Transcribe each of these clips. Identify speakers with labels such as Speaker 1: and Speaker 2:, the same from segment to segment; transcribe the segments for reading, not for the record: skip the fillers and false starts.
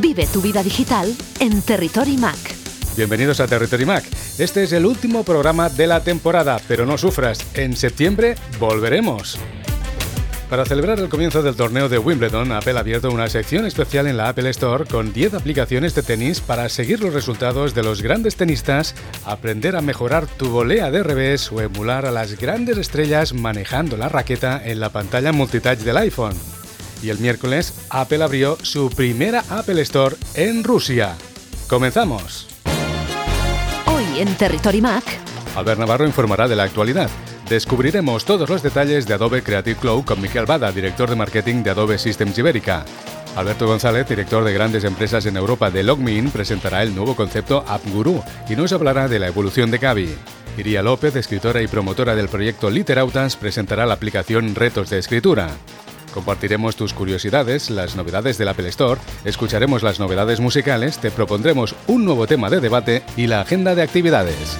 Speaker 1: Vive tu vida digital en Territory Mac.
Speaker 2: Bienvenidos a Territory Mac. Este es el último programa de la temporada, pero no sufras, en septiembre volveremos. Para celebrar el comienzo del torneo de Wimbledon, Apple ha abierto una sección especial en la Apple Store con 10 aplicaciones de tenis para seguir los resultados de los grandes tenistas, aprender a mejorar tu volea de revés o emular a las grandes estrellas manejando la raqueta en la pantalla multitouch del iPhone. Y el miércoles, Apple abrió su primera Apple Store en Rusia. ¡Comenzamos!
Speaker 1: Hoy en Territory Mac,
Speaker 2: Albert Navarro informará de la actualidad. Descubriremos todos los detalles de Adobe Creative Cloud con Miquel Bada, director de marketing de Adobe Systems Ibérica. Alberto González, director de grandes empresas en Europa de LogMeIn, presentará el nuevo concepto AppGuru y nos hablará de la evolución de Gaby. Iría López, escritora y promotora del proyecto Literautas, presentará la aplicación Retos de Escritura. Compartiremos tus curiosidades, las novedades del Apple Store, escucharemos las novedades musicales, te propondremos un nuevo tema de debate y la agenda de actividades.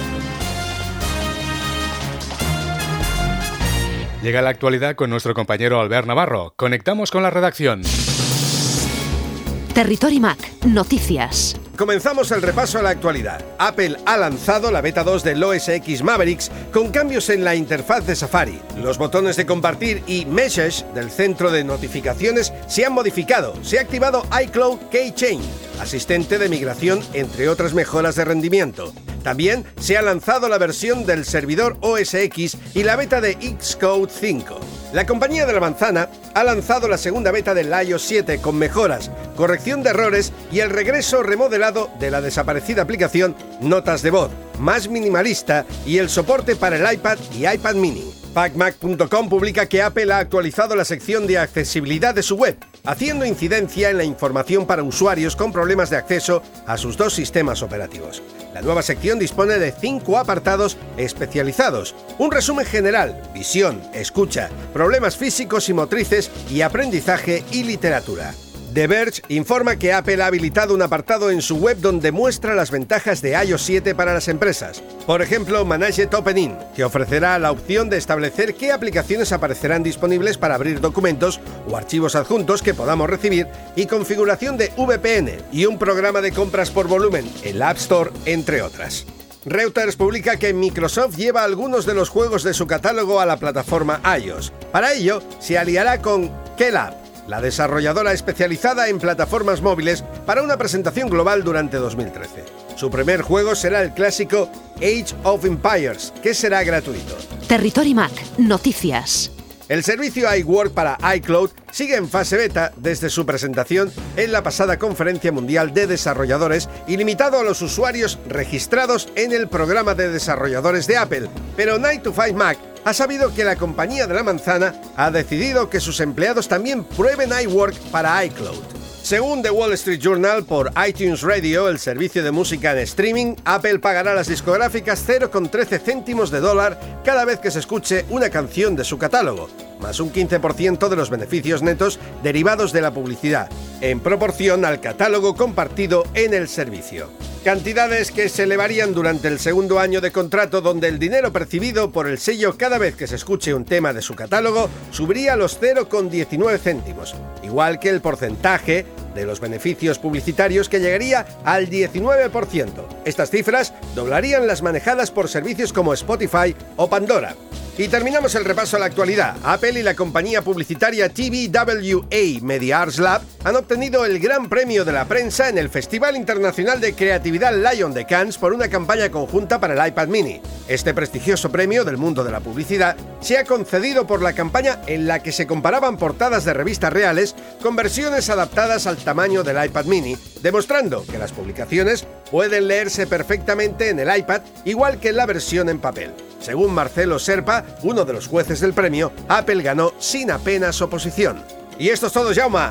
Speaker 2: Llega la actualidad con nuestro compañero Albert Navarro. Conectamos con la redacción.
Speaker 1: Territory Mac, noticias.
Speaker 3: Comenzamos el repaso a la actualidad. Apple ha lanzado la beta 2 del OS X Mavericks con cambios en la interfaz de Safari. Los botones de compartir y Message del centro de notificaciones se han modificado. Se ha activado iCloud Keychain, asistente de migración, entre otras mejoras de rendimiento. También se ha lanzado la versión del servidor OS X y la beta de Xcode 5. La compañía de la manzana ha lanzado la segunda beta del iOS 7 con mejoras, corrección de errores y el regreso remodelado de la desaparecida aplicación Notas de voz, más minimalista, y el soporte para el iPad y iPad mini. PacMac.com publica que Apple ha actualizado la sección de accesibilidad de su web, haciendo incidencia en la información para usuarios con problemas de acceso a sus dos sistemas operativos. La nueva sección dispone de 5 apartados especializados: un resumen general, visión, escucha, problemas físicos y motrices y aprendizaje y literatura. The Verge informa que Apple ha habilitado un apartado en su web donde muestra las ventajas de iOS 7 para las empresas. Por ejemplo, Managed Opening, que ofrecerá la opción de establecer qué aplicaciones aparecerán disponibles para abrir documentos o archivos adjuntos que podamos recibir, y configuración de VPN y un programa de compras por volumen en la App Store, entre otras. Reuters publica que Microsoft lleva algunos de los juegos de su catálogo a la plataforma iOS. Para ello, se aliará con Kelab, la desarrolladora especializada en plataformas móviles, para una presentación global durante 2013. Su primer juego será el clásico Age of Empires, que será gratuito.
Speaker 1: Territory Mac, noticias.
Speaker 3: El servicio iWork para iCloud sigue en fase beta desde su presentación en la pasada Conferencia Mundial de Desarrolladores y limitado a los usuarios registrados en el programa de desarrolladores de Apple, pero 9to5Mac ha sabido que la compañía de la manzana ha decidido que sus empleados también prueben iWork para iCloud. Según The Wall Street Journal, por iTunes Radio, el servicio de música en streaming, Apple pagará a las discográficas 0,13 céntimos de dólar cada vez que se escuche una canción de su catálogo, más un 15% de los beneficios netos derivados de la publicidad, en proporción al catálogo compartido en el servicio. Cantidades que se elevarían durante el segundo año de contrato, donde el dinero percibido por el sello cada vez que se escuche un tema de su catálogo subiría a los 0,19 céntimos, igual que el porcentaje de los beneficios publicitarios, que llegaría al 19%. Estas cifras doblarían las manejadas por servicios como Spotify o Pandora. Y terminamos el repaso a la actualidad. Apple y la compañía publicitaria TBWA Media Arts Lab han obtenido el Gran Premio de la Prensa en el Festival Internacional de Creatividad Lion de Cannes por una campaña conjunta para el iPad mini. Este prestigioso premio del mundo de la publicidad se ha concedido por la campaña en la que se comparaban portadas de revistas reales con versiones adaptadas al tamaño del iPad mini, demostrando que las publicaciones pueden leerse perfectamente en el iPad, igual que en la versión en papel. Según Marcelo Serpa, uno de los jueces del premio, Apple ganó sin apenas oposición. Y esto es todo, Jaume.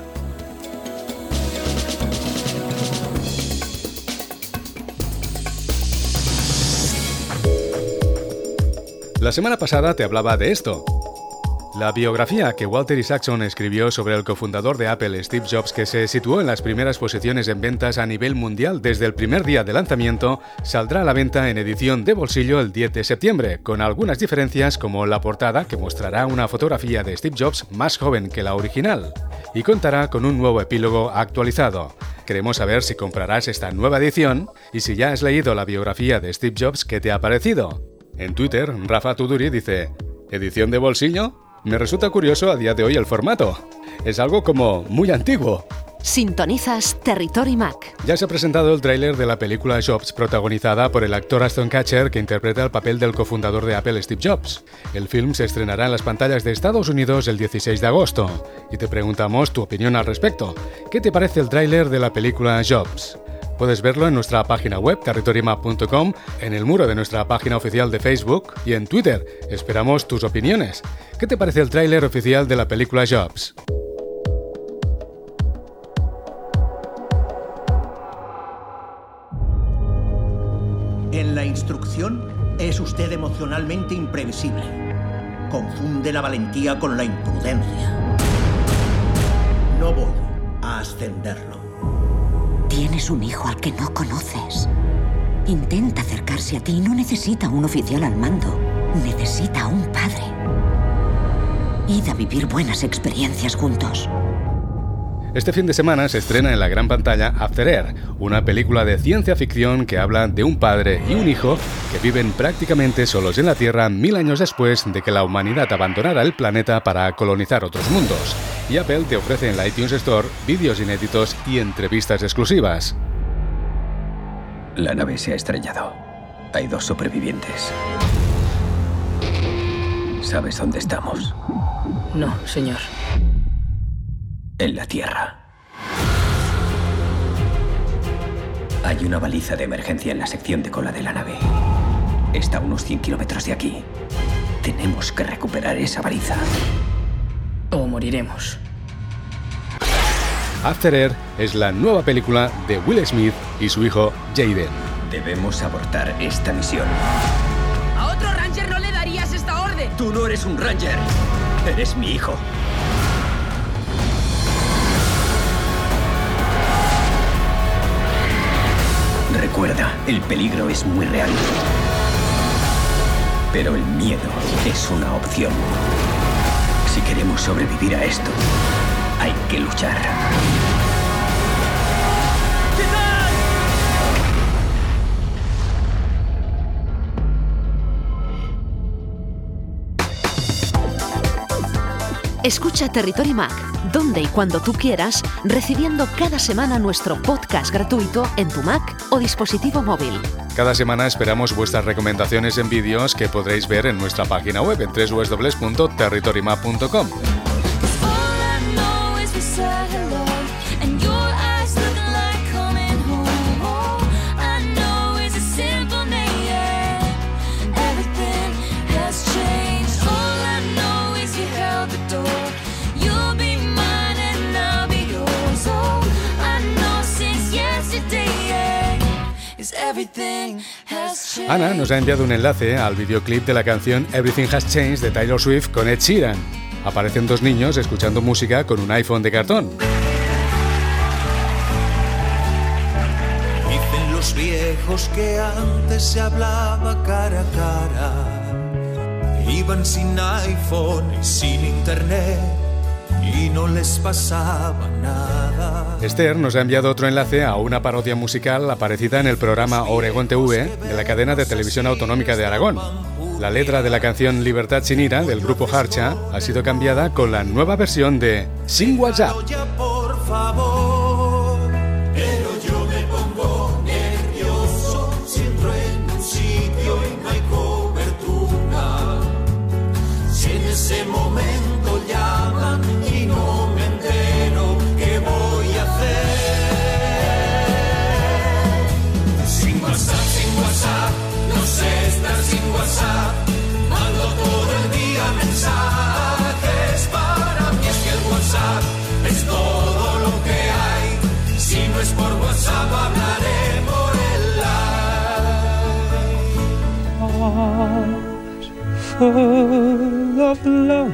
Speaker 2: La semana pasada te hablaba de esto. La biografía que Walter Isaacson escribió sobre el cofundador de Apple, Steve Jobs, que se situó en las primeras posiciones en ventas a nivel mundial desde el primer día de lanzamiento, saldrá a la venta en edición de bolsillo el 10 de septiembre, con algunas diferencias como la portada, que mostrará una fotografía de Steve Jobs más joven que la original, y contará con un nuevo epílogo actualizado. queremos saber si comprarás esta nueva edición y si ya has leído la biografía de Steve Jobs, ¿qué te ha parecido? En Twitter, Rafa Tuduri dice: ¿edición de bolsillo? Me resulta curioso a día de hoy el formato. Es algo como muy antiguo.
Speaker 1: Sintonizas Territory Mac.
Speaker 2: Ya se ha presentado el tráiler de la película Jobs, protagonizada por el actor Ashton Kutcher, que interpreta el papel del cofundador de Apple, Steve Jobs. El film se estrenará en las pantallas de Estados Unidos el 16 de agosto. Y te preguntamos tu opinión al respecto. ¿Qué te parece el tráiler de la película Jobs? Puedes verlo en nuestra página web, territorymap.com, en el muro de nuestra página oficial de Facebook y en Twitter. Esperamos tus opiniones. ¿Qué te parece el tráiler oficial de la película Jobs?
Speaker 4: En la instrucción es usted emocionalmente imprevisible. Confunde la valentía con la imprudencia. No voy a ascenderlo.
Speaker 5: Tienes un hijo al que no conoces. Intenta acercarse a ti. No necesita un oficial al mando. Necesita un padre. Id a vivir buenas experiencias juntos.
Speaker 2: Este fin de semana se estrena en la gran pantalla After Earth, una película de ciencia ficción que habla de un padre y un hijo que viven prácticamente solos en la Tierra 1000 años después de que la humanidad abandonara el planeta para colonizar otros mundos. Y Apple te ofrece en la iTunes Store vídeos inéditos y entrevistas exclusivas.
Speaker 6: La nave se ha estrellado. Hay 2 supervivientes. ¿Sabes dónde estamos?
Speaker 7: No, señor.
Speaker 6: En la Tierra. Hay una baliza de emergencia en la sección de cola de la nave. Está a unos 100 kilómetros de aquí. Tenemos que recuperar esa baliza.
Speaker 7: O moriremos.
Speaker 2: After Earth es la nueva película de Will Smith y su hijo Jaden.
Speaker 6: Debemos abortar esta misión.
Speaker 7: ¡A otro Ranger no le darías esta orden!
Speaker 6: Tú no eres un Ranger. Eres mi hijo. Recuerda, el peligro es muy real. Pero el miedo es una opción. Si queremos sobrevivir a esto, hay que luchar.
Speaker 1: Escucha Territory Mac, donde y cuando tú quieras, recibiendo cada semana nuestro podcast gratuito en tu Mac o dispositivo móvil.
Speaker 2: Cada semana esperamos vuestras recomendaciones en vídeos que podréis ver en nuestra página web en www.territorymap.com. Ana nos ha enviado un enlace al videoclip de la canción Everything Has Changed de Taylor Swift con Ed Sheeran. Aparecen 2 niños escuchando música con un iPhone de cartón.
Speaker 8: Dicen los viejos que antes se hablaba cara a cara. Iban sin iPhone y sin internet y no les pasaba nada.
Speaker 2: Esther nos ha enviado otro enlace a una parodia musical aparecida en el programa Oregón TV de la cadena de televisión autonómica de Aragón. La letra de la canción Libertad sin ira del grupo Harcha ha sido cambiada con la nueva versión de Sin WhatsApp.
Speaker 8: Por favor, pero yo me pongo nervioso si entro en un sitio y no hay cobertura. Si en ese momento llaman y no me entero, ¿qué voy a hacer? Sin WhatsApp, no sé estar sin WhatsApp. Mando todo el día mensajes. Para mí es que el WhatsApp es todo lo que hay. Si no es por WhatsApp, hablaré por el live. Full of love.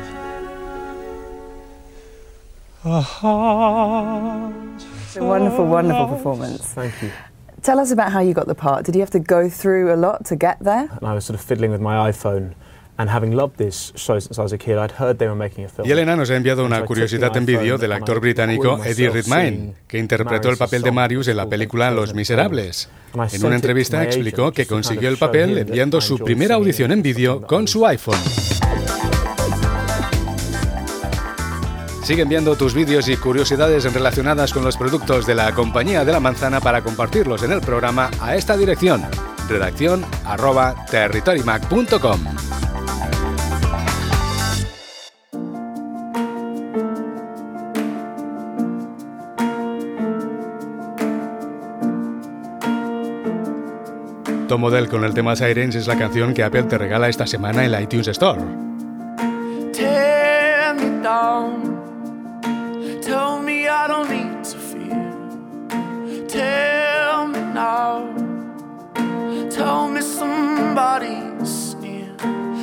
Speaker 8: A heart.
Speaker 9: It's a wonderful, wonderful performance.
Speaker 10: Thank you.
Speaker 9: Tell us about how you got the part. Did you have to go through a lot to get there?
Speaker 10: And I was sort of fiddling with my iPhone
Speaker 2: Y Elena nos ha enviado una curiosidad en vídeo del actor británico Eddie Redmayne, que interpretó el papel de Marius en la película Los Miserables. En una entrevista explicó que consiguió el papel enviando su primera audición en vídeo con su iPhone. Sigue enviando tus vídeos y curiosidades relacionadas con los productos de la Compañía de la Manzana para compartirlos en el programa a esta dirección: redacción@territorymac.com. Top Model con el tema Sirens es la canción que Apple te regala esta semana en la iTunes Store.
Speaker 10: Tear me down, tell me I don't need to fear. Tell me now, tell me somebody's near.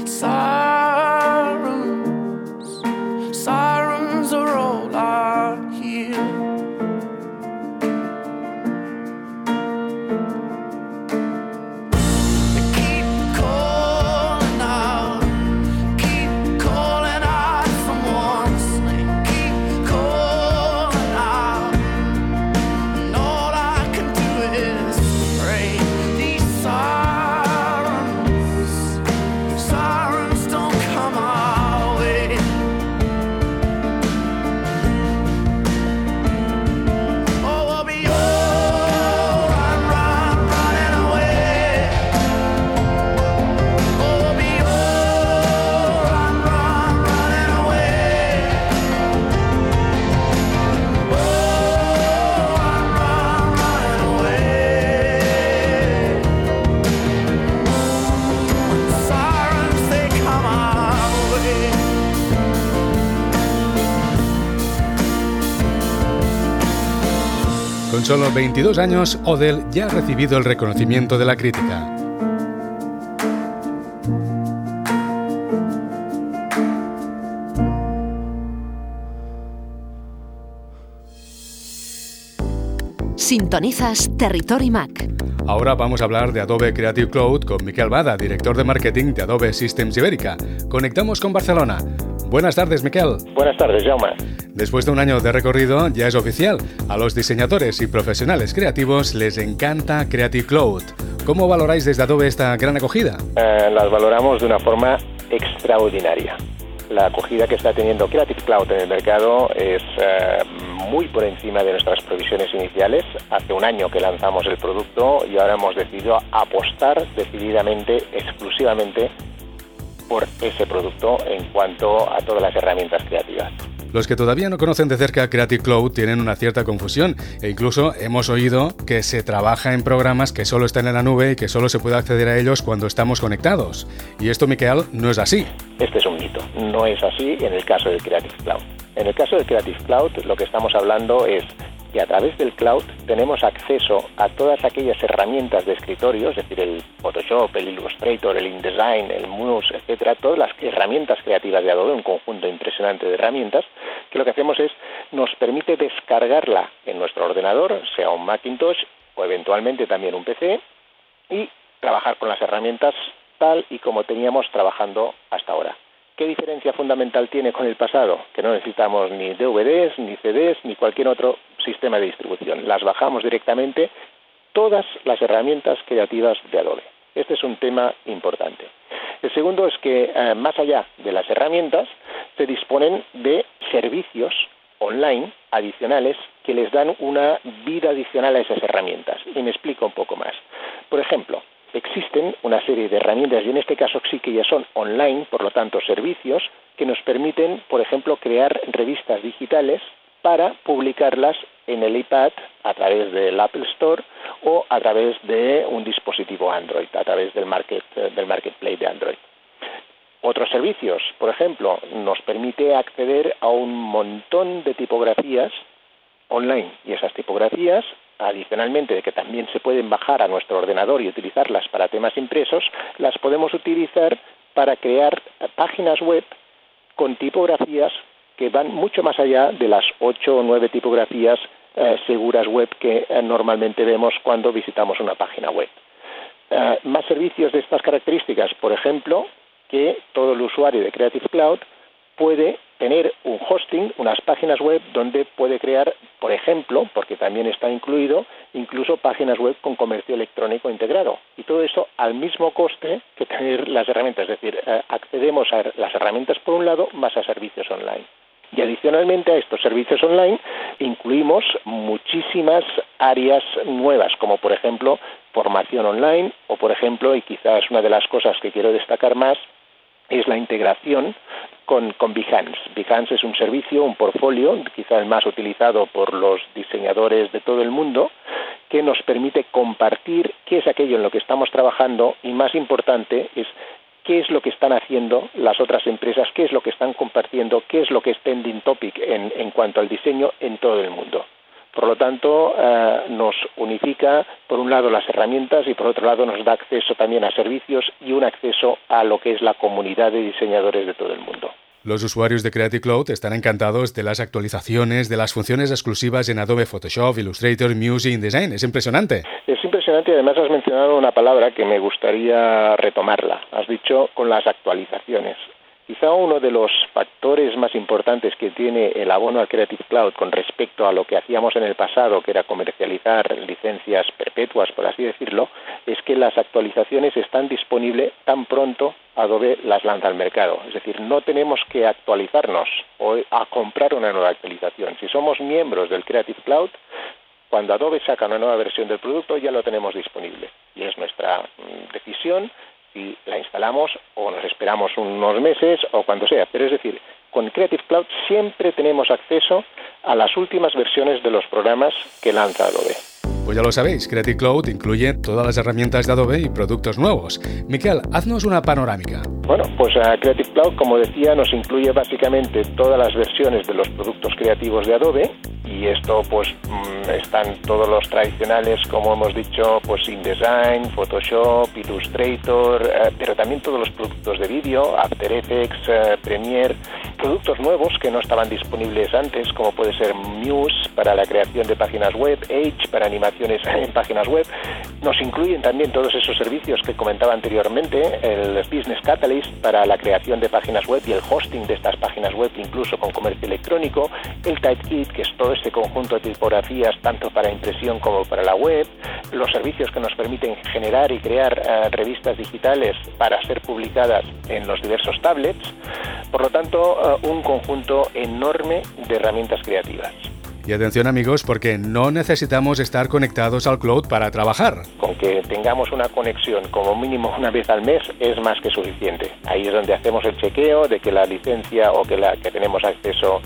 Speaker 10: Sirens, sirens are all I hear.
Speaker 2: Con solo 22 años, Odell ya ha recibido el reconocimiento de la crítica.
Speaker 1: Sintonizas Territory Mac.
Speaker 2: Ahora vamos a hablar de Adobe Creative Cloud con Miquel Bada, director de marketing de Adobe Systems Ibérica. Conectamos con Barcelona. Buenas tardes, Miquel.
Speaker 11: Buenas tardes, Jaume.
Speaker 2: Después de un año de recorrido, ya es oficial. A los diseñadores y profesionales creativos les encanta Creative Cloud. ¿Cómo valoráis desde Adobe esta gran acogida?
Speaker 11: Las valoramos de una forma extraordinaria. La acogida que está teniendo Creative Cloud en el mercado es muy por encima de nuestras previsiones iniciales. Hace un año que lanzamos el producto y ahora hemos decidido apostar decididamente, exclusivamente, por ese producto en cuanto a todas las herramientas creativas.
Speaker 2: Los que todavía no conocen de cerca Creative Cloud tienen una cierta confusión e incluso hemos oído que se trabaja en programas que solo están en la nube y que solo se puede acceder a ellos cuando estamos conectados. Y esto, Miquel, no es así.
Speaker 11: Este es un mito. No es así en el caso del Creative Cloud. En el caso del Creative Cloud, lo que estamos hablando es que a través del cloud tenemos acceso a todas aquellas herramientas de escritorio, es decir, el Photoshop, el Illustrator, el InDesign, el Muse, etcétera, todas las herramientas creativas de Adobe, un conjunto impresionante de herramientas, que lo que hacemos es, nos permite descargarla en nuestro ordenador, sea un Macintosh o eventualmente también un PC, y trabajar con las herramientas tal y como teníamos trabajando hasta ahora. ¿Qué diferencia fundamental tiene con el pasado? Que no necesitamos ni DVDs, ni CDs, ni cualquier otro sistema de distribución. Las bajamos directamente, todas las herramientas creativas de Adobe. Este es un tema importante. El segundo es que, más allá de las herramientas, se disponen de servicios online adicionales que les dan una vida adicional a esas herramientas. Y me explico un poco más. Por ejemplo, existen una serie de herramientas, y en este caso sí que ya son online, por lo tanto servicios, que nos permiten, por ejemplo, crear revistas digitales para publicarlas en el iPad a través del Apple Store o a través de un dispositivo Android, a través del Marketplace de Android. Otros servicios, por ejemplo, nos permite acceder a un montón de tipografías online, y esas tipografías, adicionalmente de que también se pueden bajar a nuestro ordenador y utilizarlas para temas impresos, las podemos utilizar para crear páginas web con tipografías que van mucho más allá de las 8 o 9 tipografías seguras web que normalmente vemos cuando visitamos una página web. Más servicios de estas características, por ejemplo, que todo el usuario de Creative Cloud puede tener un hosting, unas páginas web donde puede crear, por ejemplo, porque también está incluido, incluso páginas web con comercio electrónico integrado. Y todo eso al mismo coste que tener las herramientas, es decir, accedemos a las herramientas por un lado más a servicios online. Y adicionalmente a estos servicios online incluimos muchísimas áreas nuevas, como por ejemplo formación online o por ejemplo, y quizás una de las cosas que quiero destacar más, es la integración con Behance. Behance es un servicio, un portfolio, quizás el más utilizado por los diseñadores de todo el mundo, que nos permite compartir qué es aquello en lo que estamos trabajando y, más importante, es qué es lo que están haciendo las otras empresas, qué es lo que están compartiendo, qué es lo que es trending topic en cuanto al diseño en todo el mundo. Por lo tanto, nos unifica, por un lado, las herramientas y, por otro lado, nos da acceso también a servicios y un acceso a lo que es la comunidad de diseñadores de todo el mundo.
Speaker 2: Los usuarios de Creative Cloud están encantados de las actualizaciones, de las funciones exclusivas en Adobe Photoshop, Illustrator, Music, InDesign. Es impresionante.
Speaker 11: Es impresionante y además has mencionado una palabra que me gustaría retomarla. Has dicho con las actualizaciones. Quizá uno de los factores más importantes que tiene el abono al Creative Cloud con respecto a lo que hacíamos en el pasado, que era comercializar licencias perpetuas, por así decirlo, es que las actualizaciones están disponibles tan pronto Adobe las lanza al mercado. Es decir, no tenemos que actualizarnos o a comprar una nueva actualización. Si somos miembros del Creative Cloud, cuando Adobe saca una nueva versión del producto ya lo tenemos disponible. Y es nuestra decisión si la instalamos o nos esperamos unos meses o cuando sea. Pero es decir, con Creative Cloud siempre tenemos acceso a las últimas versiones de los programas que lanza Adobe.
Speaker 2: Pues ya lo sabéis, Creative Cloud incluye todas las herramientas de Adobe y productos nuevos. Miquel, haznos una panorámica.
Speaker 11: Bueno, pues Creative Cloud, como decía, nos incluye básicamente todas las versiones de los productos creativos de Adobe, y esto pues están todos los tradicionales, como hemos dicho, pues InDesign, Photoshop, Illustrator, pero también todos los productos de vídeo, After Effects, Premiere, productos nuevos que no estaban disponibles antes, como puede ser Muse para la creación de páginas web, Edge para animaciones en páginas web. Nos incluyen también todos esos servicios que comentaba anteriormente, el Business Catalyst para la creación de páginas web y el hosting de estas páginas web, incluso con comercio electrónico, el Typekit, que es todo este conjunto de tipografías tanto para impresión como para la web, los servicios que nos permiten generar y crear revistas digitales para ser publicadas en los diversos tablets. Por lo tanto, un conjunto enorme de herramientas creativas.
Speaker 2: Y atención amigos, porque no necesitamos estar conectados al cloud para trabajar.
Speaker 11: Con que tengamos una conexión como mínimo una vez al mes es más que suficiente. Ahí es donde hacemos el chequeo de que la licencia o que tenemos acceso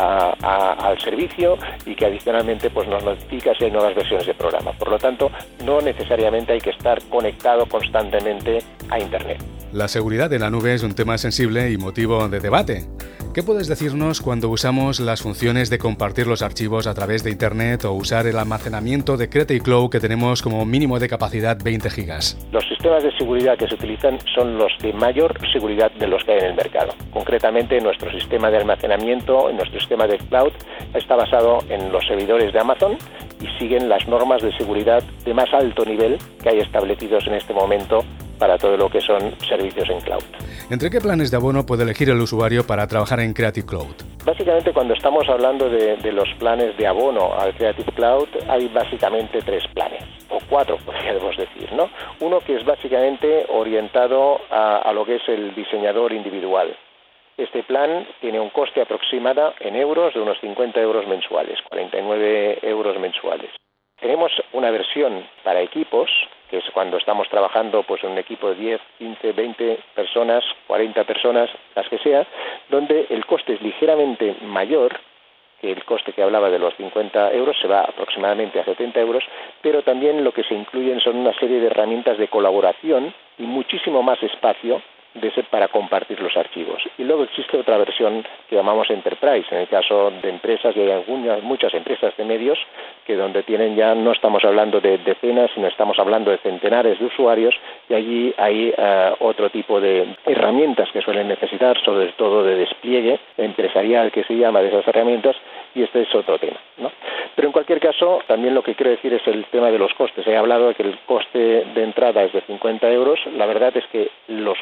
Speaker 11: al servicio y que adicionalmente pues nos notifica si hay nuevas versiones de programa. Por lo tanto, no necesariamente hay que estar conectado constantemente a Internet.
Speaker 2: La seguridad en la nube es un tema sensible y motivo de debate. ¿Qué puedes decirnos cuando usamos las funciones de compartir los archivos a través de Internet o usar el almacenamiento de Creative Cloud que tenemos como mínimo de capacidad 20 gigas?
Speaker 11: Los sistemas de seguridad que se utilizan son los de mayor seguridad de los que hay en el mercado. Concretamente, nuestro sistema de almacenamiento, nuestro sistema de cloud, está basado en los servidores de Amazon y siguen las normas de seguridad de más alto nivel que hay establecidos en este momento para todo lo que son servicios en cloud.
Speaker 2: ¿Entre qué planes de abono puede elegir el usuario para trabajar en Creative Cloud?
Speaker 11: Básicamente, cuando estamos hablando de los planes de abono al Creative Cloud, hay básicamente 3 planes, o 4 podríamos decir, ¿no? Uno que es básicamente orientado a lo que es el diseñador individual. Este plan tiene un coste aproximado en euros de unos 50 euros mensuales, 49 euros mensuales. Tenemos una versión para equipos, que es cuando estamos trabajando pues en un equipo de 10, 15, 20 personas, 40 personas, las que sea, donde el coste es ligeramente mayor que el coste que hablaba de los 50 euros, se va aproximadamente a 70 euros, pero también lo que se incluyen son una serie de herramientas de colaboración y muchísimo más espacio para compartir los archivos. Y luego existe otra versión que llamamos Enterprise, en el caso de empresas, y hay muchas empresas de medios que donde tienen ya, no estamos hablando de decenas, sino estamos hablando de centenares de usuarios, y allí hay otro tipo de herramientas que suelen necesitar, sobre todo de despliegue empresarial que se llama de esas herramientas, y este es otro tema, ¿no? Pero en cualquier caso, también lo que quiero decir es el tema de los costes. He hablado de que el coste de entrada es de 50 euros. La verdad es que los usuarios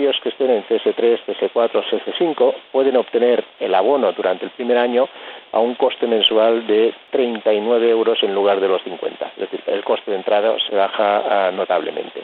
Speaker 11: usuarios que estén en CS3, CS4, CS5 pueden obtener el abono durante el primer año a un coste mensual de 39 euros en lugar de los 50. Es decir, el coste de entrada se baja notablemente.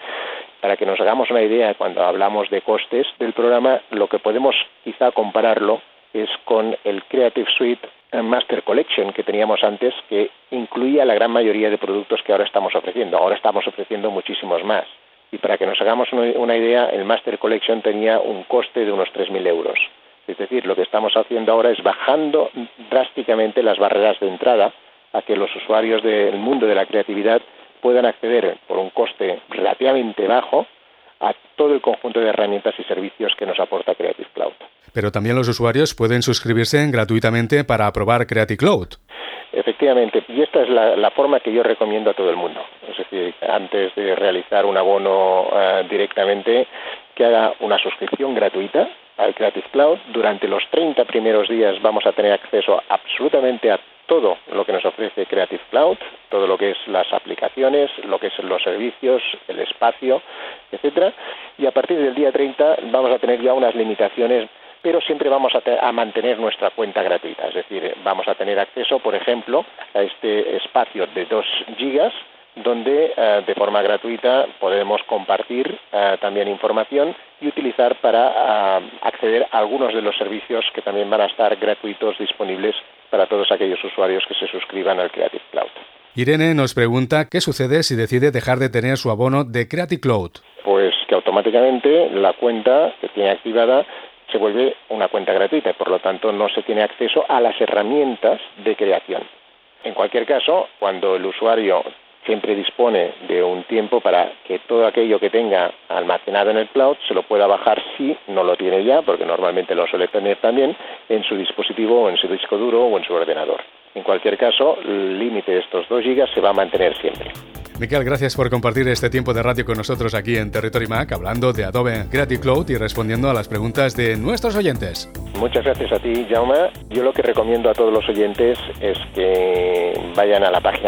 Speaker 11: Para que nos hagamos una idea, cuando hablamos de costes del programa, lo que podemos quizá compararlo es con el Creative Suite Master Collection que teníamos antes, que incluía la gran mayoría de productos que ahora estamos ofreciendo. Ahora estamos ofreciendo muchísimos más. Y para que nos hagamos una idea, el Master Collection tenía un coste de unos 3.000 euros. Es decir, lo que estamos haciendo ahora es bajando drásticamente las barreras de entrada a que los usuarios del mundo de la creatividad puedan acceder por un coste relativamente bajo a todo el conjunto de herramientas y servicios que nos aporta Creative Cloud.
Speaker 2: Pero también los usuarios pueden suscribirse gratuitamente para probar Creative Cloud.
Speaker 11: Efectivamente, y esta es la forma que yo recomiendo a todo el mundo. Es decir, antes de realizar un abono directamente, que haga una suscripción gratuita al Creative Cloud. Durante los 30 primeros días vamos a tener acceso absolutamente a todo lo que nos ofrece Creative Cloud, todo lo que es las aplicaciones, lo que es los servicios, el espacio, etcétera. Y a partir del día 30 vamos a tener ya unas limitaciones, pero siempre vamos a mantener nuestra cuenta gratuita. Es decir, vamos a tener acceso, por ejemplo, a este espacio de 2 gigas, donde de forma gratuita podemos compartir también información y utilizar para acceder a algunos de los servicios que también van a estar gratuitos disponibles para todos aquellos usuarios que se suscriban al Creative Cloud.
Speaker 2: Irene nos pregunta qué sucede si decide dejar de tener su abono de Creative Cloud.
Speaker 11: Pues que automáticamente la cuenta que tiene activada se vuelve una cuenta gratuita y por lo tanto no se tiene acceso a las herramientas de creación. En cualquier caso, cuando el usuario siempre dispone de un tiempo para que todo aquello que tenga almacenado en el cloud se lo pueda bajar si no lo tiene ya, porque normalmente lo suele tener también en su dispositivo o en su disco duro o en su ordenador. En cualquier caso, el límite de estos 2 gigas se va a mantener siempre.
Speaker 2: Miquel, gracias por compartir este tiempo de radio con nosotros aquí en Territory Mac, hablando de Adobe Creative Cloud y respondiendo a las preguntas de nuestros oyentes.
Speaker 11: Muchas gracias a ti, Jaume. Yo lo que recomiendo a todos los oyentes es que vayan a la página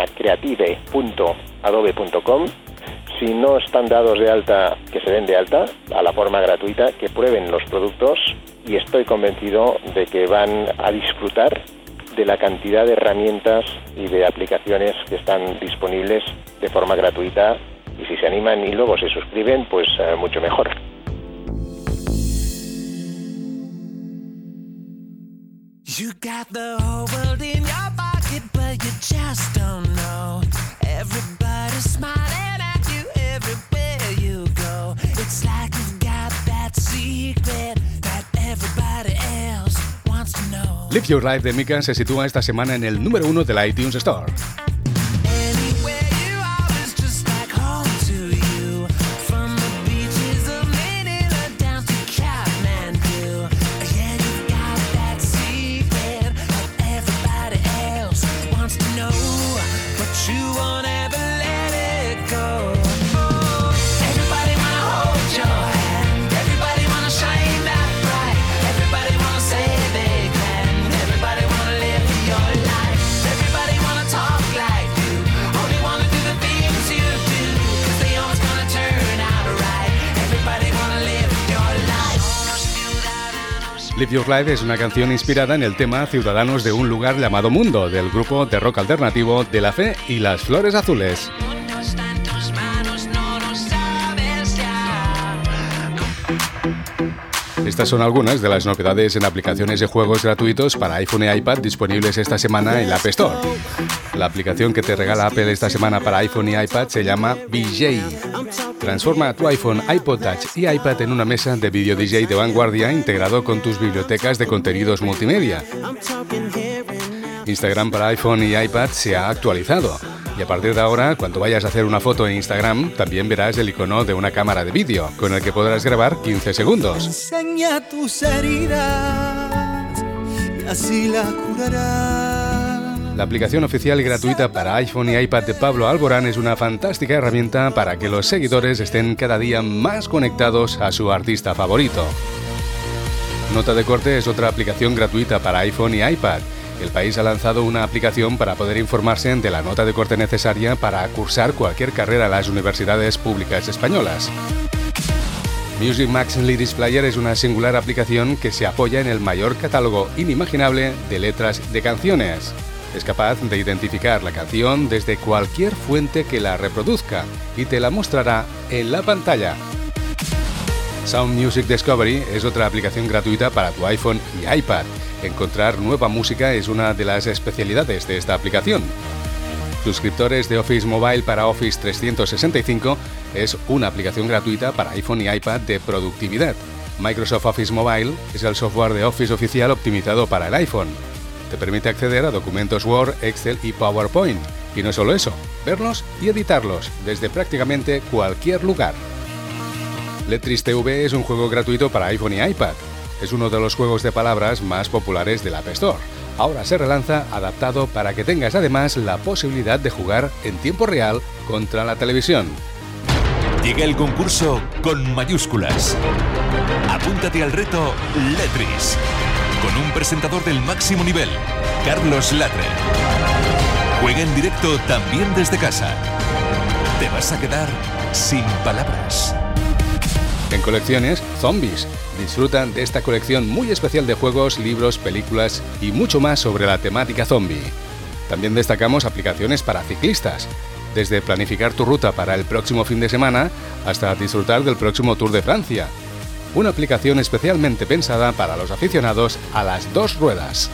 Speaker 11: creative.adobe.com. Si no están dados de alta, que se den de alta a la forma gratuita, que prueben los productos y estoy convencido de que van a disfrutar de la cantidad de herramientas y de aplicaciones que están disponibles de forma gratuita, y si se animan y luego se suscriben, pues mucho mejor.
Speaker 10: You got the whole world in your pocket, but you just don't know. Everybody's smiling at you everywhere you go. It's like you've got that secret that everybody else wants to know.
Speaker 2: Live Your Life de Mika se sitúa esta semana en el número 1 de la iTunes Store. Live Your Life es una canción inspirada en el tema Ciudadanos de un lugar llamado Mundo, del grupo de rock alternativo De la Fe y las Flores Azules. Estas son algunas de las novedades en aplicaciones de juegos gratuitos para iPhone y iPad disponibles esta semana en la App Store. La aplicación que te regala Apple esta semana para iPhone y iPad se llama VJ. Transforma tu iPhone, iPod Touch y iPad en una mesa de video DJ de vanguardia integrado con tus bibliotecas de contenidos multimedia. Instagram para iPhone y iPad se ha actualizado. Y a partir de ahora, cuando vayas a hacer una foto en Instagram, también verás el icono de una cámara de vídeo, con el que podrás grabar 15 segundos.
Speaker 10: Enseña tus heridas y así la curarás.
Speaker 2: La aplicación oficial y gratuita para iPhone y iPad de Pablo Alborán es una fantástica herramienta para que los seguidores estén cada día más conectados a su artista favorito. Nota de Corte es otra aplicación gratuita para iPhone y iPad. El país ha lanzado una aplicación para poder informarse de la nota de corte necesaria para cursar cualquier carrera en las universidades públicas españolas. Music Max Lyrics Player es una singular aplicación que se apoya en el mayor catálogo inimaginable de letras de canciones. Es capaz de identificar la canción desde cualquier fuente que la reproduzca y te la mostrará en la pantalla. Sound Music Discovery es otra aplicación gratuita para tu iPhone y iPad. Encontrar nueva música es una de las especialidades de esta aplicación. Suscriptores de Office Mobile para Office 365 es una aplicación gratuita para iPhone y iPad de productividad. Microsoft Office Mobile es el software de Office oficial optimizado para el iPhone. Te permite acceder a documentos Word, Excel y PowerPoint. Y no solo eso, verlos y editarlos desde prácticamente cualquier lugar. Letris TV es un juego gratuito para iPhone y iPad. Es uno de los juegos de palabras más populares del App Store. Ahora se relanza adaptado para que tengas además la posibilidad de jugar en tiempo real contra la televisión.
Speaker 12: Llega el concurso con mayúsculas. Apúntate al reto Letris, con un presentador del máximo nivel, Carlos Latre. Juega en directo también desde casa. Te vas a quedar sin palabras.
Speaker 2: En colecciones, Zombies. Disfrutan de esta colección muy especial de juegos, libros, películas y mucho más sobre la temática zombie. También destacamos aplicaciones para ciclistas, desde planificar tu ruta para el próximo fin de semana hasta disfrutar del próximo Tour de Francia. Una aplicación especialmente pensada para los aficionados a las dos ruedas.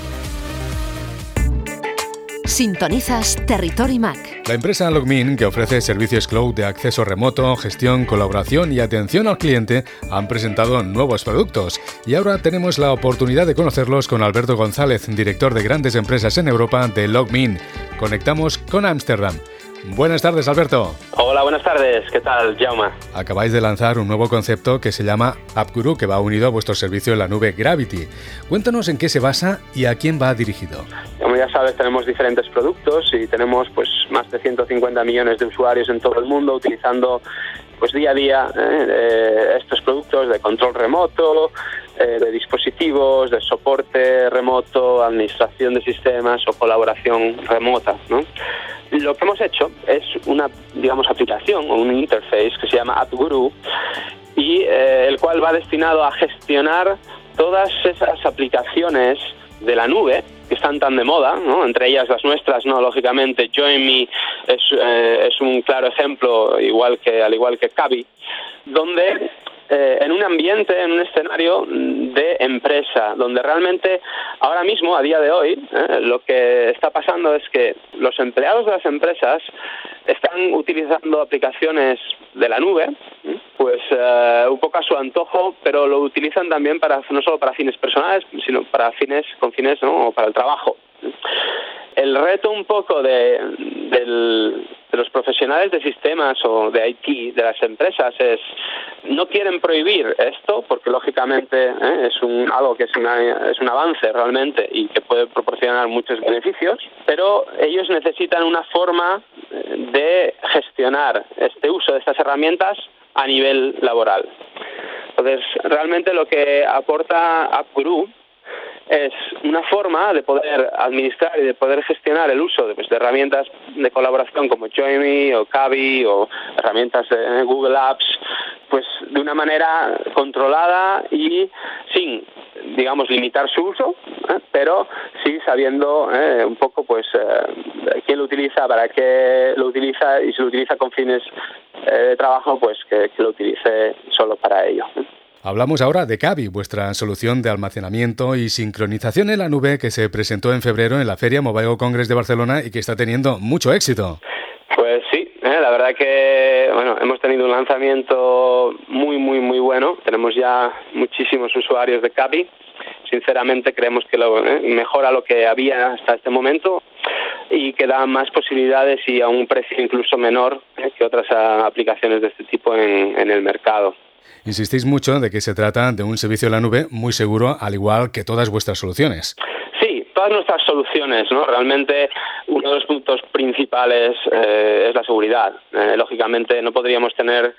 Speaker 1: Sintonizas Territory Mac.
Speaker 2: La empresa LogMeIn, que ofrece servicios cloud de acceso remoto, gestión, colaboración y atención al cliente, han presentado nuevos productos y ahora tenemos la oportunidad de conocerlos con Alberto González, director de grandes empresas en Europa de LogMeIn. Conectamos con Ámsterdam. Buenas tardes, Alberto.
Speaker 13: Hola, buenas tardes. ¿Qué tal, Jaume?
Speaker 2: Acabáis de lanzar un nuevo concepto que se llama AppGuru, que va unido a vuestro servicio en la nube Gravity. Cuéntanos en qué se basa y a quién va dirigido.
Speaker 13: Como ya sabes, tenemos diferentes productos y tenemos más de 150 millones de usuarios en todo el mundo utilizando día a día estos productos de control remoto, de dispositivos, de soporte remoto, administración de sistemas o colaboración remota, ¿no? Lo que hemos hecho es una, aplicación o un interface que se llama AppGuru y el cual va destinado a gestionar todas esas aplicaciones de la nube que están tan de moda, ¿no? Entre ellas las nuestras, no, lógicamente. JoinMe es un claro ejemplo, al igual que Kaby, donde en un ambiente, en un escenario de empresa, donde realmente ahora mismo, a día de hoy, lo que está pasando es que los empleados de las empresas están utilizando aplicaciones de la nube, un poco a su antojo, pero lo utilizan también no solo para fines personales, sino para fines, ¿no? Para el trabajo. El reto un poco de los profesionales de sistemas o de IT de las empresas es, no quieren prohibir esto porque lógicamente es algo que es un avance realmente y que puede proporcionar muchos beneficios, pero ellos necesitan una forma de gestionar este uso de estas herramientas a nivel laboral. Entonces, realmente lo que aporta AppGuru es una forma de poder administrar y de poder gestionar el uso de herramientas de colaboración como JoinMe o Kaby o herramientas de Google Apps, de una manera controlada y sin, limitar su uso, pero sí sabiendo un poco quién lo utiliza, para qué lo utiliza y si lo utiliza con fines de trabajo, que lo utilice solo para ello.
Speaker 2: Hablamos ahora de Kaby, vuestra solución de almacenamiento y sincronización en la nube que se presentó en febrero en la Feria Mobile World Congress de Barcelona y que está teniendo mucho éxito.
Speaker 13: Pues sí, la verdad que hemos tenido un lanzamiento muy, muy, muy bueno. Tenemos ya muchísimos usuarios de Kaby. Sinceramente creemos que mejora lo que había hasta este momento y que da más posibilidades y a un precio incluso menor que otras aplicaciones de este tipo en el mercado.
Speaker 2: Insistís mucho de que se trata de un servicio en la nube muy seguro, al igual que todas vuestras soluciones.
Speaker 13: Sí, todas nuestras soluciones, ¿no? Realmente uno de los puntos principales es la seguridad. Lógicamente no podríamos tener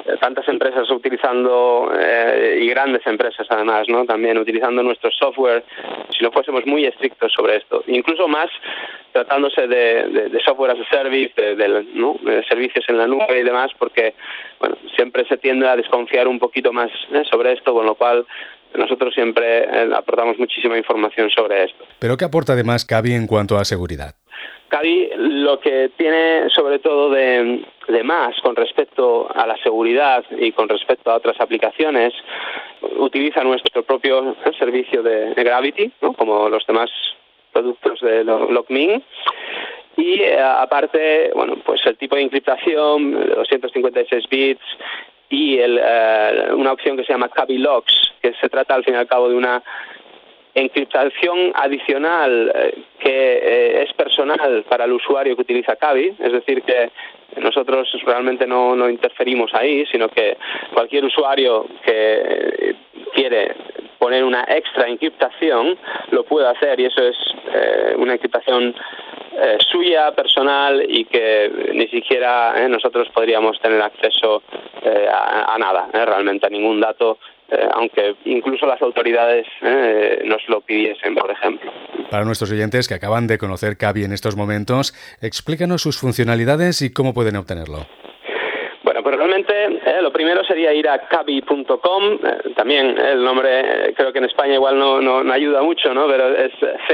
Speaker 13: tantas empresas utilizando, y grandes empresas además, ¿no? También utilizando nuestro software, si no fuésemos muy estrictos sobre esto, incluso más tratándose de software as a service, de servicios en la nube y demás, porque bueno, siempre se tiende a desconfiar un poquito más sobre esto, con lo cual nosotros siempre aportamos muchísima información sobre esto.
Speaker 2: ¿Pero qué aporta además Cavi en cuanto a seguridad?
Speaker 13: Cavi lo que tiene sobre todo de más con respecto a la seguridad y con respecto a otras aplicaciones, utiliza nuestro propio servicio de Gravity, ¿no? Como los demás productos de LogMeIn. Y aparte, bueno, pues el tipo de encriptación, 256 bits, y una opción que se llama Cavi Logs, que se trata al fin y al cabo de una encriptación adicional que es personal para el usuario que utiliza Cavi, es decir que nosotros realmente no interferimos ahí, sino que cualquier usuario que quiere poner una extra encriptación lo puede hacer, y eso es una encriptación suya, personal, y que ni siquiera nosotros podríamos tener acceso a nada, realmente a ningún dato, aunque incluso las autoridades nos lo pidiesen, por ejemplo.
Speaker 2: Para nuestros oyentes que acaban de conocer Cavi en estos momentos, explícanos sus funcionalidades y cómo pueden obtenerlo.
Speaker 13: Bueno, pues realmente lo primero sería ir a cavi.com, también el nombre creo que en España igual no ayuda mucho, ¿no? Pero es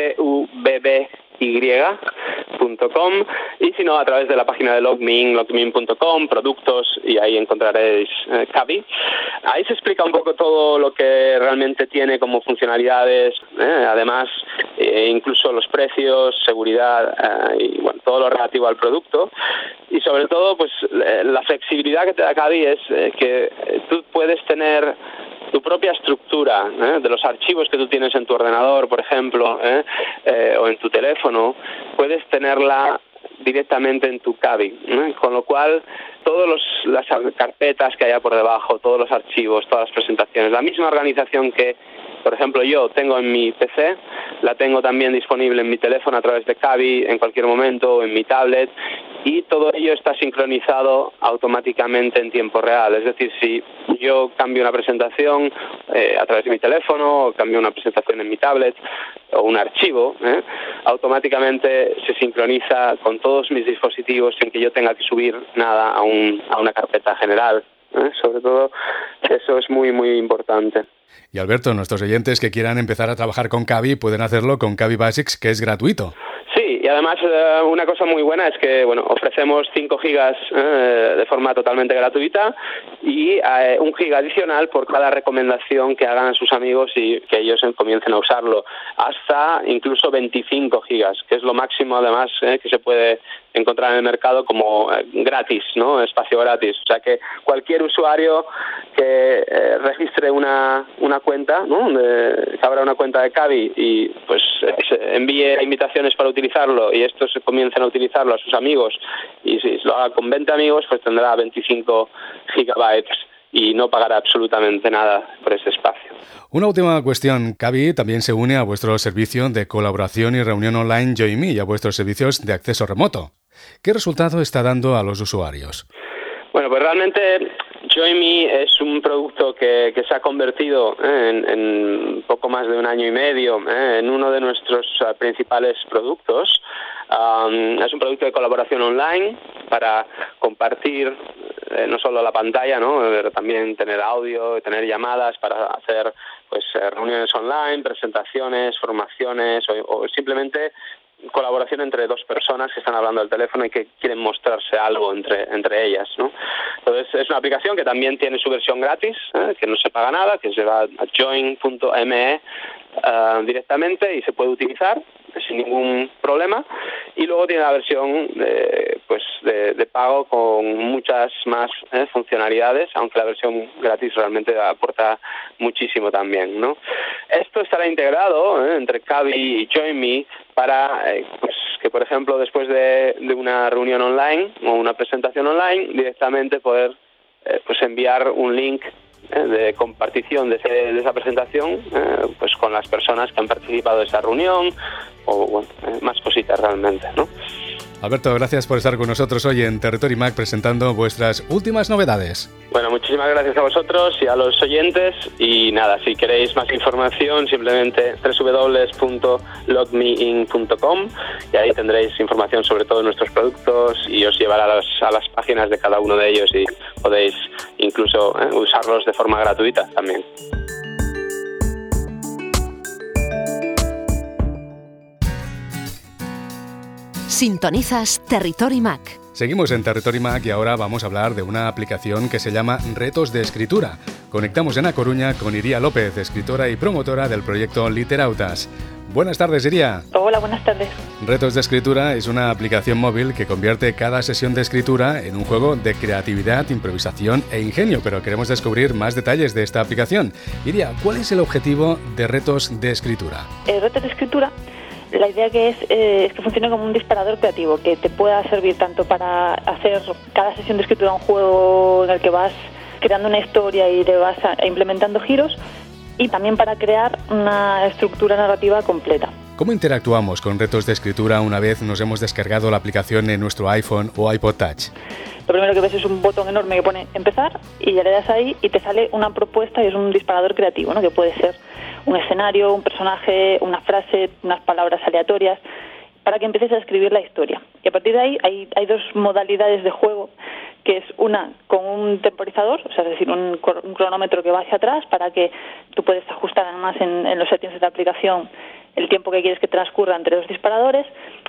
Speaker 13: CUBBY.com, y si no, a través de la página de LogMeIn, logmein.com, productos, y ahí encontraréis Cavi. Ahí se explica un poco todo lo que realmente tiene como funcionalidades, además incluso los precios, seguridad y bueno, todo lo relativo al producto, y sobre todo pues la flexibilidad que te da Cavi es que tú puedes tener tu propia estructura de los archivos que tú tienes en tu ordenador, por ejemplo, o en tu teléfono, puedes tenerla directamente en tu Cavi, con lo cual todas las carpetas que haya por debajo, todos los archivos, todas las presentaciones, la misma organización que, por ejemplo, yo tengo en mi PC, la tengo también disponible en mi teléfono a través de Cavi en cualquier momento, o en mi tablet, y todo ello está sincronizado automáticamente en tiempo real. Es decir, si yo cambio una presentación a través de mi teléfono, o cambio una presentación en mi tablet, o un archivo, automáticamente se sincroniza con todos mis dispositivos sin que yo tenga que subir nada a una carpeta general. Sobre todo, eso es muy, muy importante.
Speaker 2: Y Alberto, nuestros oyentes que quieran empezar a trabajar con Cavi pueden hacerlo con Cavi Basics, que es gratuito.
Speaker 13: Sí, y además una cosa muy buena es que bueno, ofrecemos 5 gigas de forma totalmente gratuita y 1 giga adicional por cada recomendación que hagan a sus amigos y que ellos comiencen a usarlo, hasta incluso 25 gigas, que es lo máximo además que se puede encontrar en el mercado como gratis, ¿no? Espacio gratis. O sea que cualquier usuario que registre una cuenta, ¿no? Que abra una cuenta de Cavi y pues envíe invitaciones para utilizarlo y estos comiencen a utilizarlo a sus amigos, y si lo haga con 20 amigos pues tendrá 25 gigabytes y no pagará absolutamente nada por ese espacio.
Speaker 2: Una última cuestión. Cavi también se une a vuestro servicio de colaboración y reunión online JoinMe y a vuestros servicios de acceso remoto. ¿Qué resultado está dando a los usuarios?
Speaker 13: Bueno, pues realmente JoinMe es un producto que se ha convertido en poco más de 1 año y medio en uno de nuestros principales productos. Es un producto de colaboración online para compartir no solo la pantalla, ¿no? Pero también tener audio, tener llamadas para hacer pues reuniones online, presentaciones, formaciones o simplemente colaboración entre 2 personas que están hablando al teléfono y que quieren mostrarse algo entre ellas, ¿no? Entonces es una aplicación que también tiene su versión gratis, que no se paga nada, que se va a join.me directamente y se puede utilizar sin ningún problema, y luego tiene la versión de pago con muchas más funcionalidades, aunque la versión gratis realmente aporta muchísimo también, ¿no? Esto estará integrado entre Cavi y JoinMe para que, por ejemplo, después de una reunión online o una presentación online, directamente poder enviar un link de compartición de esa presentación pues con las personas que han participado de esa reunión o más cositas realmente, ¿no?
Speaker 2: Alberto, gracias por estar con nosotros hoy en Territory Mac presentando vuestras últimas novedades.
Speaker 13: Bueno, muchísimas gracias a vosotros y a los oyentes. Y nada, si queréis más información, simplemente www.logmein.com y ahí tendréis información sobre todos nuestros productos y os llevará a las páginas de cada uno de ellos y podéis incluso usarlos de forma gratuita también.
Speaker 1: Sintonizas Territory Mac.
Speaker 2: Seguimos en Territory Mac y ahora vamos a hablar de una aplicación que se llama Retos de Escritura. Conectamos en A Coruña con Iria López, escritora y promotora del proyecto Literautas. Buenas tardes, Iria.
Speaker 14: Hola, buenas tardes.
Speaker 2: Retos de Escritura es una aplicación móvil que convierte cada sesión de escritura en un juego de creatividad, improvisación e ingenio, pero queremos descubrir más detalles de esta aplicación. Iria, ¿cuál es el objetivo de Retos de Escritura?
Speaker 14: Retos de Escritura, la idea que es que funcione como un disparador creativo, que te pueda servir tanto para hacer cada sesión de escritura un juego en el que vas creando una historia y te vas implementando giros, y también para crear una estructura narrativa completa.
Speaker 2: ¿Cómo interactuamos con Retos de Escritura una vez nos hemos descargado la aplicación en nuestro iPhone o iPod Touch?
Speaker 14: Lo primero que ves es un botón enorme que pone empezar y ya le das ahí y te sale una propuesta y es un disparador creativo, ¿no? Que puede ser un escenario, un personaje, una frase, unas palabras aleatorias, para que empieces a escribir la historia. Y a partir de ahí hay dos modalidades de juego, que es una con un temporizador, o sea, es decir, un cronómetro que va hacia atrás para que tú puedes ajustar además en los settings de la aplicación el tiempo que quieres que transcurra entre los disparadores,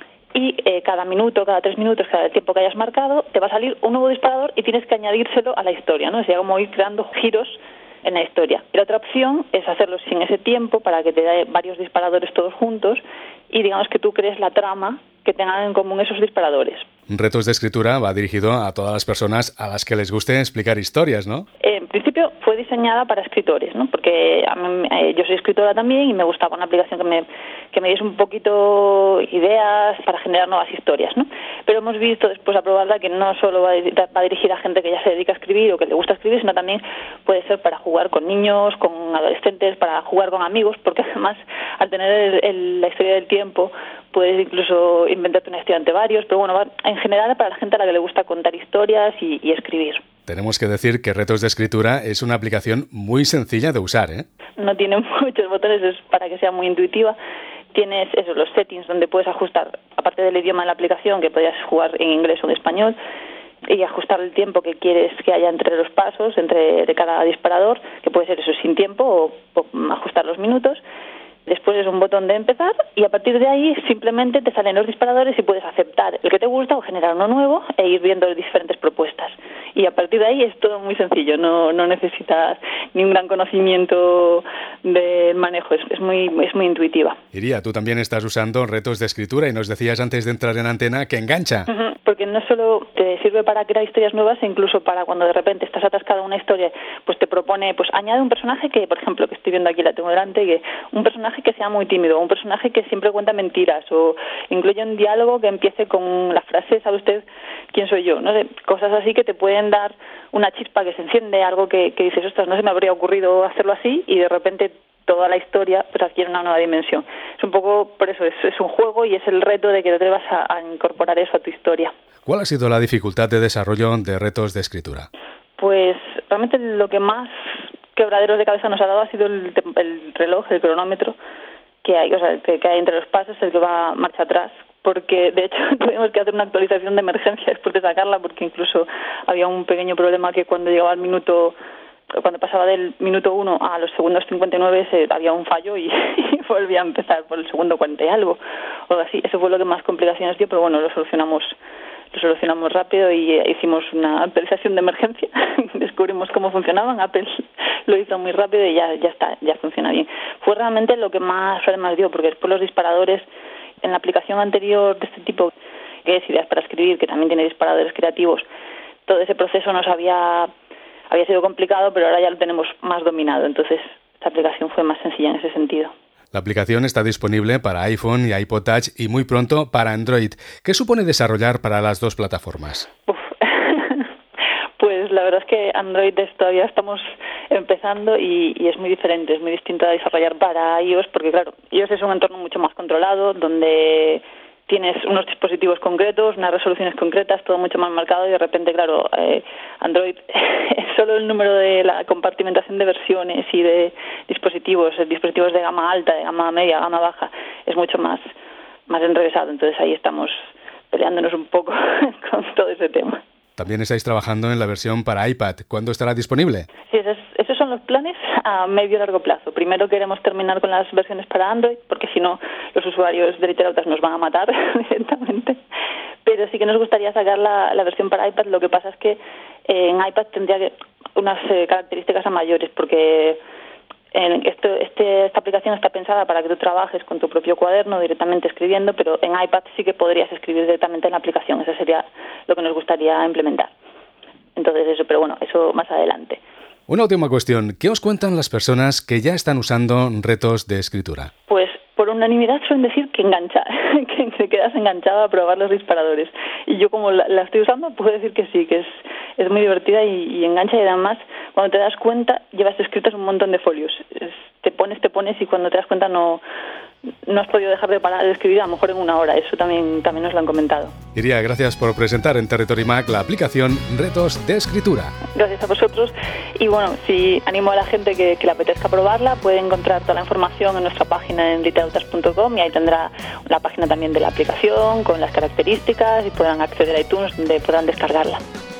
Speaker 14: y cada minuto, cada 3 minutos, cada tiempo que hayas marcado, te va a salir un nuevo disparador y tienes que añadírselo a la historia, ¿no? O sea, como ir creando giros en la historia. Y la otra opción es hacerlo sin ese tiempo para que te dé varios disparadores todos juntos y digamos que tú crees la trama que tengan en común esos disparadores.
Speaker 2: Retos de Escritura va dirigido a todas las personas a las que les guste explicar historias, ¿no?
Speaker 14: En principio fue diseñada para escritores, ¿no? Porque a mí, yo soy escritora también y me gustaba una aplicación que me diese un poquito ideas para generar nuevas historias, ¿no? Pero hemos visto después a probarla que no solo va a dirigir a gente que ya se dedica a escribir o que le gusta escribir, sino también puede ser para jugar con niños, con adolescentes, para jugar con amigos, porque además al tener la historia del tiempo puedes incluso inventarte una historia ante varios, pero bueno, en general para la gente a la que le gusta contar historias y escribir.
Speaker 2: Tenemos que decir que Retos de Escritura es una aplicación muy sencilla de usar, ¿eh?
Speaker 14: No tiene muchos botones, es para que sea muy intuitiva. Tienes los settings donde puedes ajustar, aparte del idioma de la aplicación, que podías jugar en inglés o en español, y ajustar el tiempo que quieres que haya entre los pasos, de cada disparador, que puede ser eso sin tiempo o ajustar los minutos. Después es un botón de empezar y a partir de ahí simplemente te salen los disparadores y puedes aceptar el que te gusta o generar uno nuevo e ir viendo diferentes propuestas. Y a partir de ahí es todo muy sencillo, no necesitas ni un gran conocimiento del manejo, es muy intuitiva.
Speaker 2: Iria, tú también estás usando Retos de Escritura y nos decías antes de entrar en antena que engancha.
Speaker 14: Porque no solo te sirve para crear historias nuevas, incluso para cuando de repente estás atascado en una historia, pues te propone, pues añade un personaje que, por ejemplo, que estoy viendo aquí, la tengo delante, que un personaje que sea muy tímido, un personaje que siempre cuenta mentiras, o incluye un diálogo que empiece con la frase ¿sabe usted quién soy yo? No sé, cosas así que te pueden dar una chispa que se enciende, algo que dices, ostras, no se me habría ocurrido hacerlo así, y de repente toda la historia pues adquiere una nueva dimensión. Es un poco, por eso, es un juego y es el reto de que te vas a incorporar eso a tu historia.
Speaker 2: ¿Cuál ha sido la dificultad de desarrollo de Retos de Escritura?
Speaker 14: Pues realmente lo que más quebraderos de cabeza nos ha dado ha sido el reloj, el cronómetro que hay, o sea, que hay entre los pasos, el que va marcha atrás, porque de hecho tuvimos que hacer una actualización de emergencia después de sacarla, porque incluso había un pequeño problema que cuando llegaba al minuto, cuando pasaba del minuto 1 a los segundos 59 había un fallo y volvía a empezar por el segundo 40 y algo, o así. Eso fue lo que más complicaciones dio, pero bueno, lo solucionamos rápido y hicimos una actualización de emergencia, descubrimos cómo funcionaban, Apple lo hizo muy rápido y ya está, ya funciona bien. Fue realmente lo que más problemas dio, porque después los disparadores en la aplicación anterior de este tipo, que es Ideas para Escribir, que también tiene disparadores creativos, todo ese proceso nos había sido complicado, pero ahora ya lo tenemos más dominado, entonces esta aplicación fue más sencilla en ese sentido.
Speaker 2: La aplicación está disponible para iPhone y iPod Touch y muy pronto para Android. ¿Qué supone desarrollar para las dos plataformas?
Speaker 14: Pues la verdad es que Android todavía estamos empezando y es muy diferente, es muy distinto a desarrollar para iOS, porque claro, iOS es un entorno mucho más controlado, donde tienes unos dispositivos concretos, unas resoluciones concretas, todo mucho más marcado, y de repente, claro, Android, solo el número de la compartimentación de versiones y de dispositivos de gama alta, de gama media, gama baja, es mucho más enrevesado. Entonces ahí estamos peleándonos un poco con todo ese tema.
Speaker 2: También estáis trabajando en la versión para iPad. ¿Cuándo estará disponible?
Speaker 14: Sí, esos son los planes a medio y largo plazo. Primero queremos terminar con las versiones para Android, porque si no, los usuarios de Literautas nos van a matar directamente. Pero sí que nos gustaría sacar la versión para iPad. Lo que pasa es que en iPad tendría unas características a mayores, porque esta aplicación está pensada para que tú trabajes con tu propio cuaderno directamente escribiendo, pero en iPad sí que podrías escribir directamente en la aplicación. Eso sería lo que nos gustaría implementar. Entonces eso, pero bueno, eso más adelante.
Speaker 2: Una última cuestión. ¿Qué os cuentan las personas que ya están usando retos de escritura?
Speaker 14: Pues por unanimidad suelen decir que engancha, que te quedas enganchada a probar los disparadores. Y yo, como la estoy usando, puedo decir que sí, que es muy divertida y engancha, y además cuando te das cuenta llevas escritos un montón de folios. Te pones y cuando te das cuenta no has podido dejar de parar de escribir, a lo mejor en una hora. Eso también nos lo han comentado.
Speaker 2: Iria, gracias por presentar en Territory Mac la aplicación Retos de Escritura.
Speaker 14: Gracias a vosotros. Y bueno, si animo a la gente que le apetezca probarla, puede encontrar toda la información en nuestra página en literautas.com, y ahí tendrá la página también de la aplicación con las características, y podrán acceder a iTunes, donde podrán descargarla.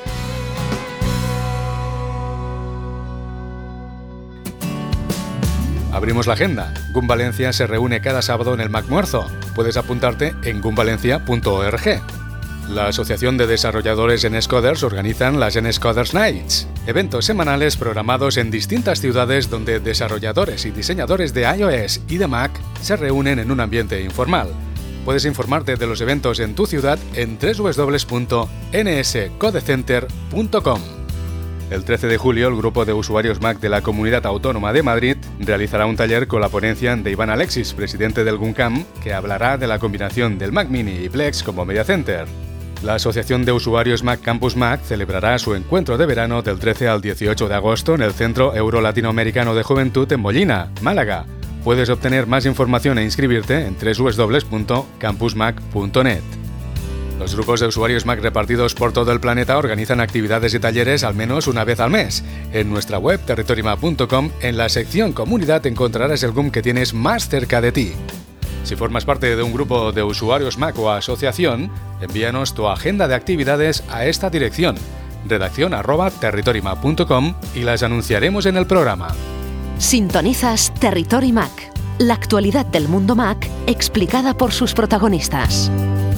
Speaker 2: Abrimos la agenda. GUM Valencia se reúne cada sábado en el MacMuerzo. Puedes apuntarte en gumvalencia.org. La Asociación de Desarrolladores NSCoders organizan las NSCoders Nights, eventos semanales programados en distintas ciudades donde desarrolladores y diseñadores de iOS y de Mac se reúnen en un ambiente informal. Puedes informarte de los eventos en tu ciudad en www.nscodecenter.com. El 13 de julio, el grupo de usuarios Mac de la Comunidad Autónoma de Madrid realizará un taller con la ponencia de Iván Alexis, presidente del GUMCAM, que hablará de la combinación del Mac Mini y Plex como Media Center. La Asociación de Usuarios Mac Campus Mac celebrará su encuentro de verano del 13 al 18 de agosto en el Centro Euro-Latinoamericano de Juventud en Mollina, Málaga. Puedes obtener más información e inscribirte en www.campusmac.net. Los grupos de usuarios Mac repartidos por todo el planeta organizan actividades y talleres al menos una vez al mes. En nuestra web territorymac.com, en la sección Comunidad, encontrarás el GUM que tienes más cerca de ti. Si formas parte de un grupo de usuarios Mac o asociación, envíanos tu agenda de actividades a esta dirección, redaccion@territorymac.com, y las anunciaremos en el programa.
Speaker 1: Sintonizas Territory Mac, la actualidad del mundo Mac explicada por sus protagonistas.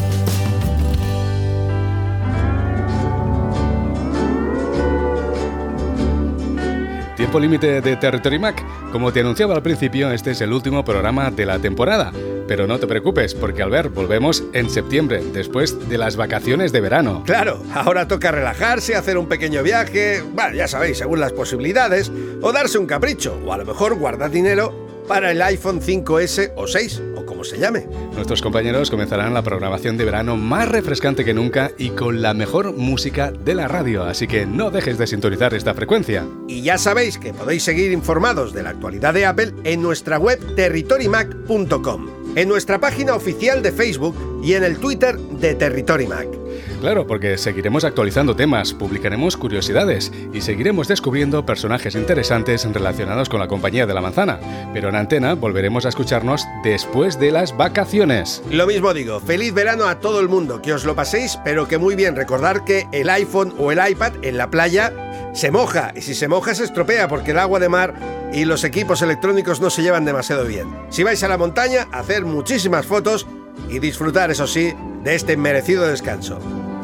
Speaker 2: Tiempo límite de Territory Mac. Como te anunciaba al principio, este es el último programa de la temporada. Pero no te preocupes, porque Albert, volvemos en septiembre, después de las vacaciones de verano.
Speaker 3: Claro, ahora toca relajarse, hacer un pequeño viaje, bueno, ya sabéis, según las posibilidades, o darse un capricho, o a lo mejor guardar dinero para el iPhone 5S o 6, o como se llame.
Speaker 2: Nuestros compañeros comenzarán la programación de verano más refrescante que nunca y con la mejor música de la radio, así que no dejes de sintonizar esta frecuencia.
Speaker 3: Y ya sabéis que podéis seguir informados de la actualidad de Apple en nuestra web territorymac.com, en nuestra página oficial de Facebook y en el Twitter de Territory Mac.
Speaker 2: Claro, porque seguiremos actualizando temas, publicaremos curiosidades y seguiremos descubriendo personajes interesantes relacionados con la compañía de la manzana. Pero en antena volveremos a escucharnos después de las vacaciones.
Speaker 3: Lo mismo digo, feliz verano a todo el mundo, que os lo paséis, pero que muy bien. Recordad que el iPhone o el iPad en la playa se moja, y si se moja se estropea porque el agua de mar y los equipos electrónicos no se llevan demasiado bien. Si vais a la montaña, hacer muchísimas fotos y disfrutar, eso sí, de este merecido descanso.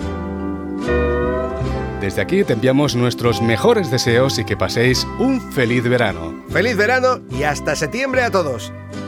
Speaker 2: Desde aquí te enviamos nuestros mejores deseos y que paséis un feliz verano.
Speaker 3: ¡Feliz verano y hasta septiembre a todos!